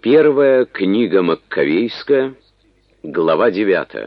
Первая книга Маккавейская, глава 9.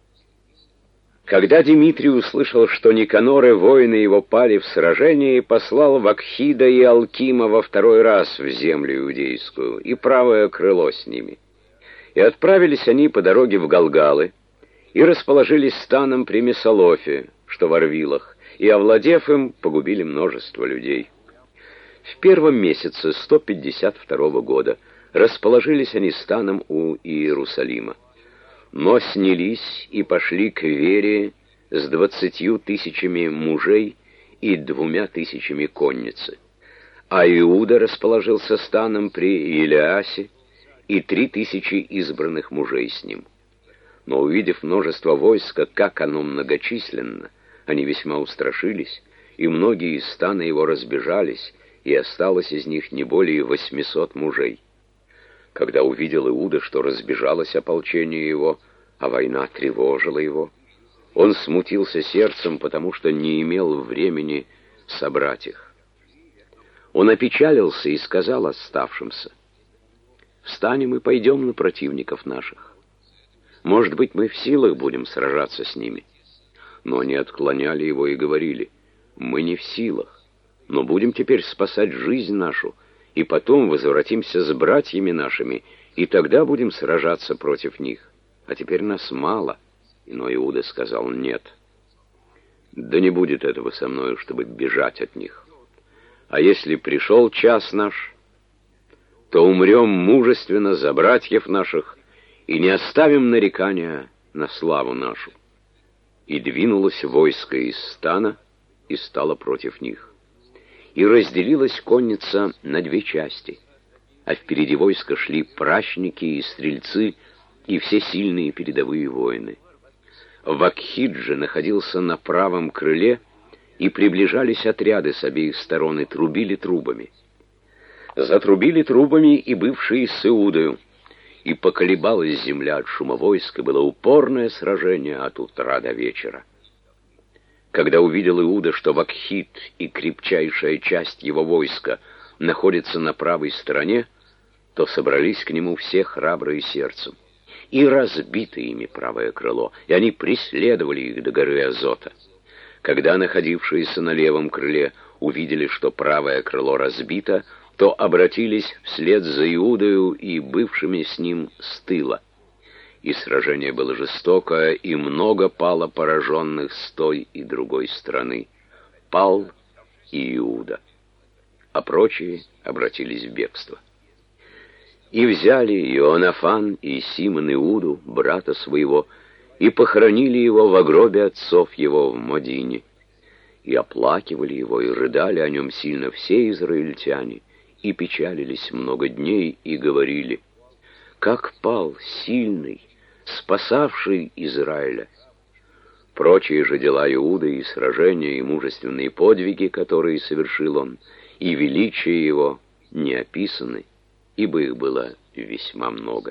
Когда Дмитрий услышал, что Никанор и воины его пали в сражении, послал Вакхида и Алкима во второй раз в землю иудейскую, и правое крыло с ними. И отправились они по дороге в Галгалы, и расположились станом при Месолофе, что в Арвилах, и, овладев им, погубили множество людей. В первом месяце 152 года расположились они станом у Иерусалима. Но снялись и пошли к Вере с 20 000 мужей и 2 000 конницы. А Иуда расположился станом при Илиасе и 3000 избранных мужей с ним. Но, увидев множество войска, как оно многочисленно, они весьма устрашились, и многие из стана его разбежались, и осталось из них не более 800 мужей. Когда увидел Иуда, что разбежалось ополчение его, а война тревожила его, он смутился сердцем, потому что не имел времени собрать их. Он опечалился и сказал оставшимся: «Встанем и пойдем на противников наших. Может быть, мы в силах будем сражаться с ними». Но они отклоняли его и говорили: «Мы не в силах, но будем теперь спасать жизнь нашу, и потом возвратимся с братьями нашими, и тогда будем сражаться против них. А теперь нас мало». Но Иуда сказал: «Нет, да не будет этого со мною, чтобы бежать от них. А если пришел час наш, то умрем мужественно за братьев наших и не оставим нарекания на славу нашу». И двинулось войско из стана и стало против них. И разделилась конница на 2 части, а впереди войска шли пращники и стрельцы, и все сильные передовые воины. Вакхид же находился на правом крыле, и приближались отряды с обеих сторон и трубили трубами. Затрубили трубами и бывшие с Иудою, и поколебалась земля от шума войск, и было упорное сражение от утра до вечера. Когда увидел Иуда, что Вакхид и крепчайшая часть его войска находятся на правой стороне, то собрались к нему все храбрые сердцем, и разбито ими правое крыло, и они преследовали их до горы Азота. Когда находившиеся на левом крыле увидели, что правое крыло разбито, то обратились вслед за Иудою и бывшими с ним с тыла. И сражение было жестокое, и много пало пораженных с той и другой стороны. Пал и Иуда, а прочие обратились в бегство. И взяли Иоаннафан и Симон Иуду, брата своего, и похоронили его во гробе отцов его в Модине. И оплакивали его, и рыдали о нем сильно все израильтяне, и печалились много дней, и говорили: «Как пал сильный, спасавший Израиля». Прочие же дела Иуды, и сражения, и мужественные подвиги, которые совершил он, и величие его не описаны, ибо их было весьма много.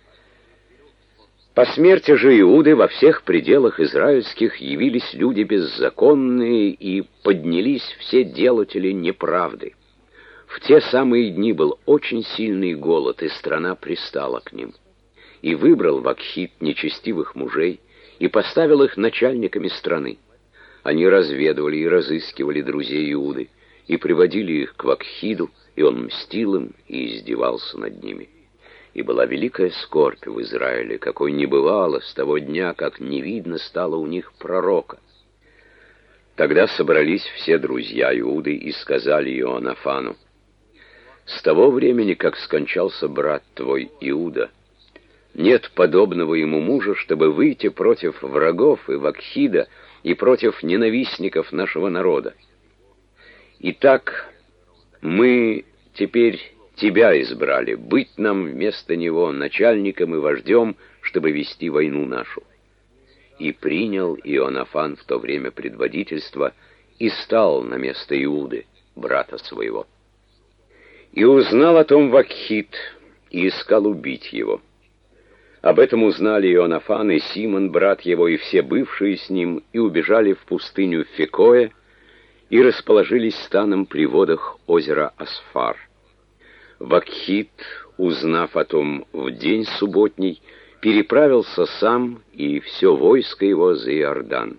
По смерти же Иуды во всех пределах израильских явились люди беззаконные, и поднялись все делатели неправды. В те самые дни был очень сильный голод, и страна пристала к ним. И выбрал Вакхид нечестивых мужей, и поставил их начальниками страны. Они разведывали и разыскивали друзей Иуды, и приводили их к Вакхиду, и он мстил им и издевался над ними. И была великая скорбь в Израиле, какой не бывало с того дня, как не видно стало у них пророка. Тогда собрались все друзья Иуды и сказали Иоаннафану: «С того времени, как скончался брат твой Иуда, нет подобного ему мужа, чтобы выйти против врагов и Вакхида, и против ненавистников нашего народа. Итак, мы теперь тебя избрали, быть нам вместо него начальником и вождем, чтобы вести войну нашу». И принял Иоаннафан в то время предводительство и стал на место Иуды, брата своего. И узнал о том Вакхид, и искал убить его. Об этом узнали Иоаннафан и Симон, брат его, и все бывшие с ним, и убежали в пустыню Фекоя, и расположились станом при водах озера Асфар. Вакхит, узнав о том в день субботний, переправился сам и все войско его за Иордан.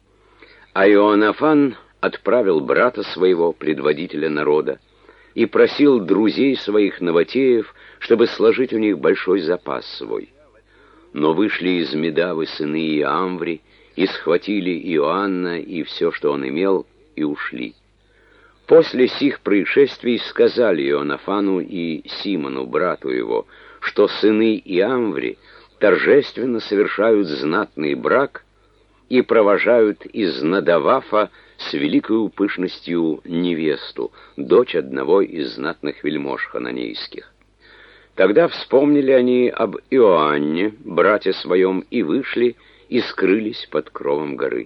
А Иоаннафан отправил брата своего, предводителя народа, и просил друзей своих новотеев, чтобы сложить у них большой запас свой. Но вышли из Медавы сыны Иамври, и схватили Иоанна и все, что он имел, и ушли. После сих происшествий сказали Иоаннафану и Симону, брату его, что сыны Иамври торжественно совершают знатный брак и провожают из Надавафа с великою пышностью невесту, дочь одного из знатных вельмож хананейских. Тогда вспомнили они об Иоанне, брате своем, и вышли, и скрылись под кровом горы.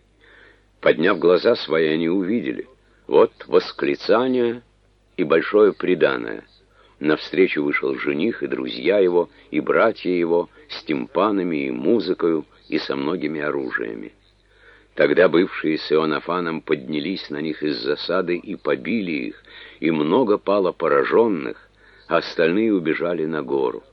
Подняв глаза свои, они увидели, вот восклицание и большое приданое. Навстречу вышел жених и друзья его, и братья его, с тимпанами и музыкою, и со многими оружиями. Тогда бывшие с Иоаннафаном поднялись на них из засады и побили их, и много пало пораженных, а остальные убежали на гору.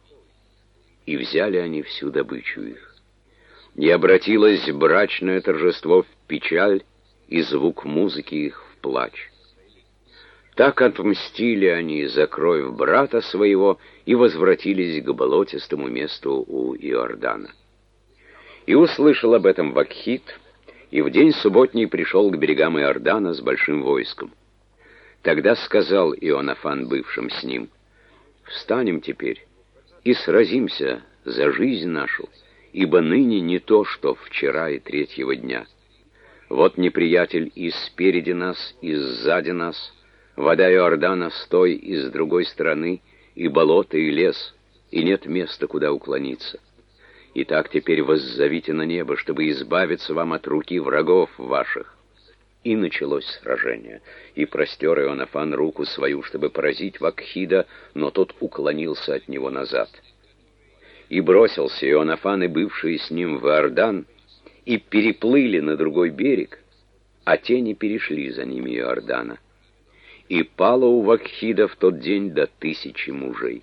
И взяли они всю добычу их. И обратилось брачное торжество в печаль, и звук музыки их в плач. Так отмстили они за кровь брата своего и возвратились к болотистому месту у Иордана. И услышал об этом Вакхит, и в день субботний пришел к берегам Иордана с большим войском. Тогда сказал Иоаннафан бывшим с ним: «Встанем теперь и сразимся за жизнь нашу, ибо ныне не то, что вчера и третьего дня. Вот неприятель и спереди нас, и сзади нас, вода Иордана с той и с другой стороны, и болото, и лес, и нет места, куда уклониться. Итак, теперь воззовите на небо, чтобы избавиться вам от руки врагов ваших». И началось сражение, и простер Иоаннафан руку свою, чтобы поразить Вакхида, но тот уклонился от него назад. И бросился Иоаннафан и бывшие с ним в Иордан, и переплыли на другой берег, а те не перешли за ними Иордана. И пало у Вакхида в тот день до 1000 мужей.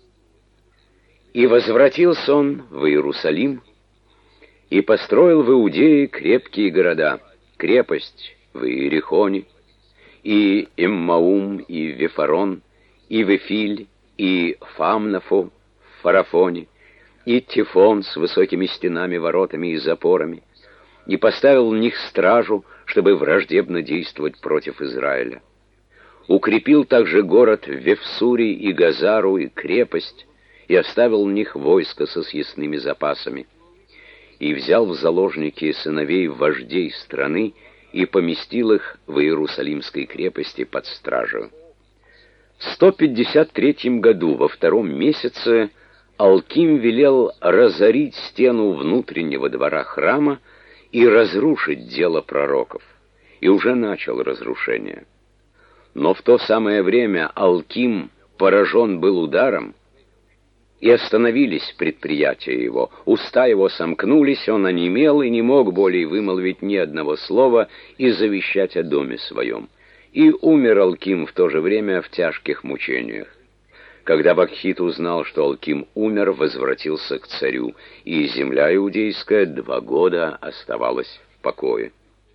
И возвратился он в Иерусалим, и построил в Иудее крепкие города, крепость в Иерихоне, и Иммаум, и Вифарон, и Вифиль, и Фамнафу в Фарафоне, и Тифон с высокими стенами, воротами и запорами, и поставил в них стражу, чтобы враждебно действовать против Израиля. Укрепил также город в Вефсуре и Газару, и крепость, и оставил в них войско со съестными запасами. И взял в заложники сыновей вождей страны, и поместил их в Иерусалимской крепости под стражу. В 153 году, во 2-м месяце, Алким велел разорить стену внутреннего двора храма и разрушить дело пророков, и уже начал разрушение. Но в то самое время Алким поражен был ударом, и остановились предприятия его. Уста его сомкнулись, он онемел и не мог более вымолвить ни одного слова и завещать о доме своем. И умер Алким в то же время в тяжких мучениях. Когда Вакхит узнал, что Алким умер, возвратился к царю, и земля иудейская 2 года оставалась в покое.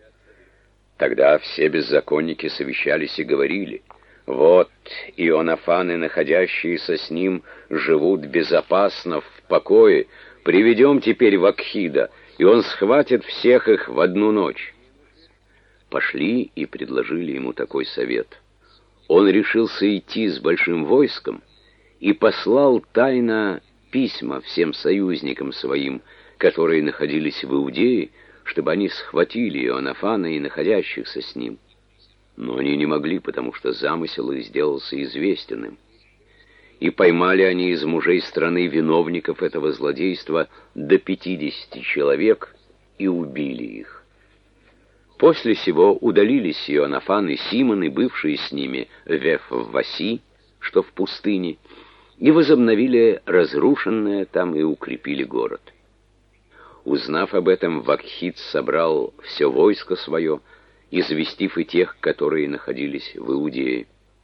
Тогда все беззаконники совещались и говорили: «Вот Иоаннафаны, находящиеся с ним, живут безопасно в покое. Приведем теперь Вакхида, и он схватит всех их в одну ночь». Пошли и предложили ему такой совет. Он решился идти с большим войском и послал тайно письма всем союзникам своим, которые находились в Иудее, чтобы они схватили Иоаннафана и находящихся с ним. Но они не могли, потому что замысел их сделался известен им. И поймали они из мужей страны виновников этого злодейства до 50 человек и убили их. После сего удалились Иоаннафан и Симон, и бывшие с ними в Веф-Васи, что в пустыне, и возобновили разрушенное там и укрепили город. Узнав об этом, Вакхит собрал все войско свое, известив и тех, которые находились в Иудее.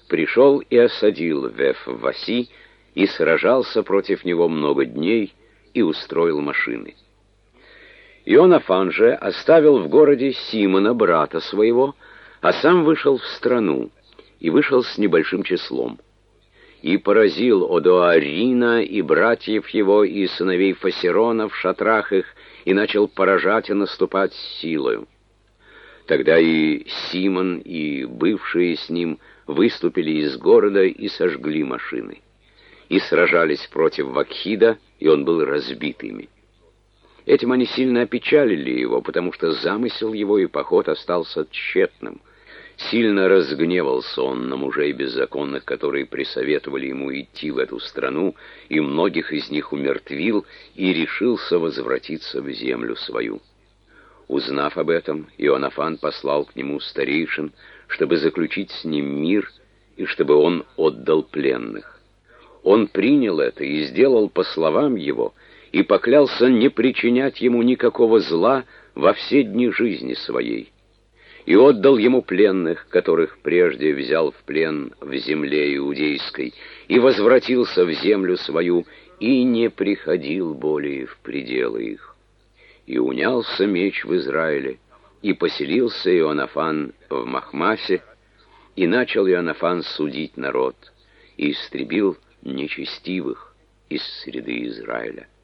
пришел и осадил Веф-Васи, и сражался против него много дней, и устроил машины. Иоаннафан же оставил в городе Симона, брата своего, а сам вышел в страну, и вышел с небольшим числом. И поразил Одоарина и братьев его, и сыновей Фасерона в шатрах их, и начал поражать и наступать силою. Тогда и Симон, и бывшие с ним выступили из города и сожгли машины. И сражались против Вакхида, и он был разбит ими. Этим они сильно опечалили его, потому что замысел его и поход остался тщетным. Сильно разгневался он на мужей беззаконных, которые присоветовали ему идти в эту страну, и многих из них умертвил, и решился возвратиться в землю свою. Узнав об этом, Иоаннафан послал к нему старейшин, чтобы заключить с ним мир, и чтобы он отдал пленных. Он принял это и сделал по словам его, и поклялся не причинять ему никакого зла во все дни жизни своей. И отдал ему пленных, которых прежде взял в плен в земле иудейской, и возвратился в землю свою, и не приходил более в пределы их. И унялся меч в Израиле, и поселился Иоаннафан в Махмасе, и начал Иоаннафан судить народ, и истребил нечестивых из среды Израиля.